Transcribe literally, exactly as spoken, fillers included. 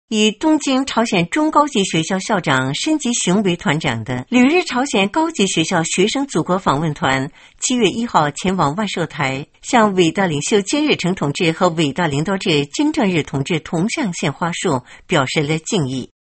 以东京朝鲜中高级学校校长申吉雄为团长的旅日朝鲜高级学校学生祖国访问团，七月一号前往万寿台，向伟大领袖金日成同志和伟大领导者金正日同志铜像献花束，表示了敬意。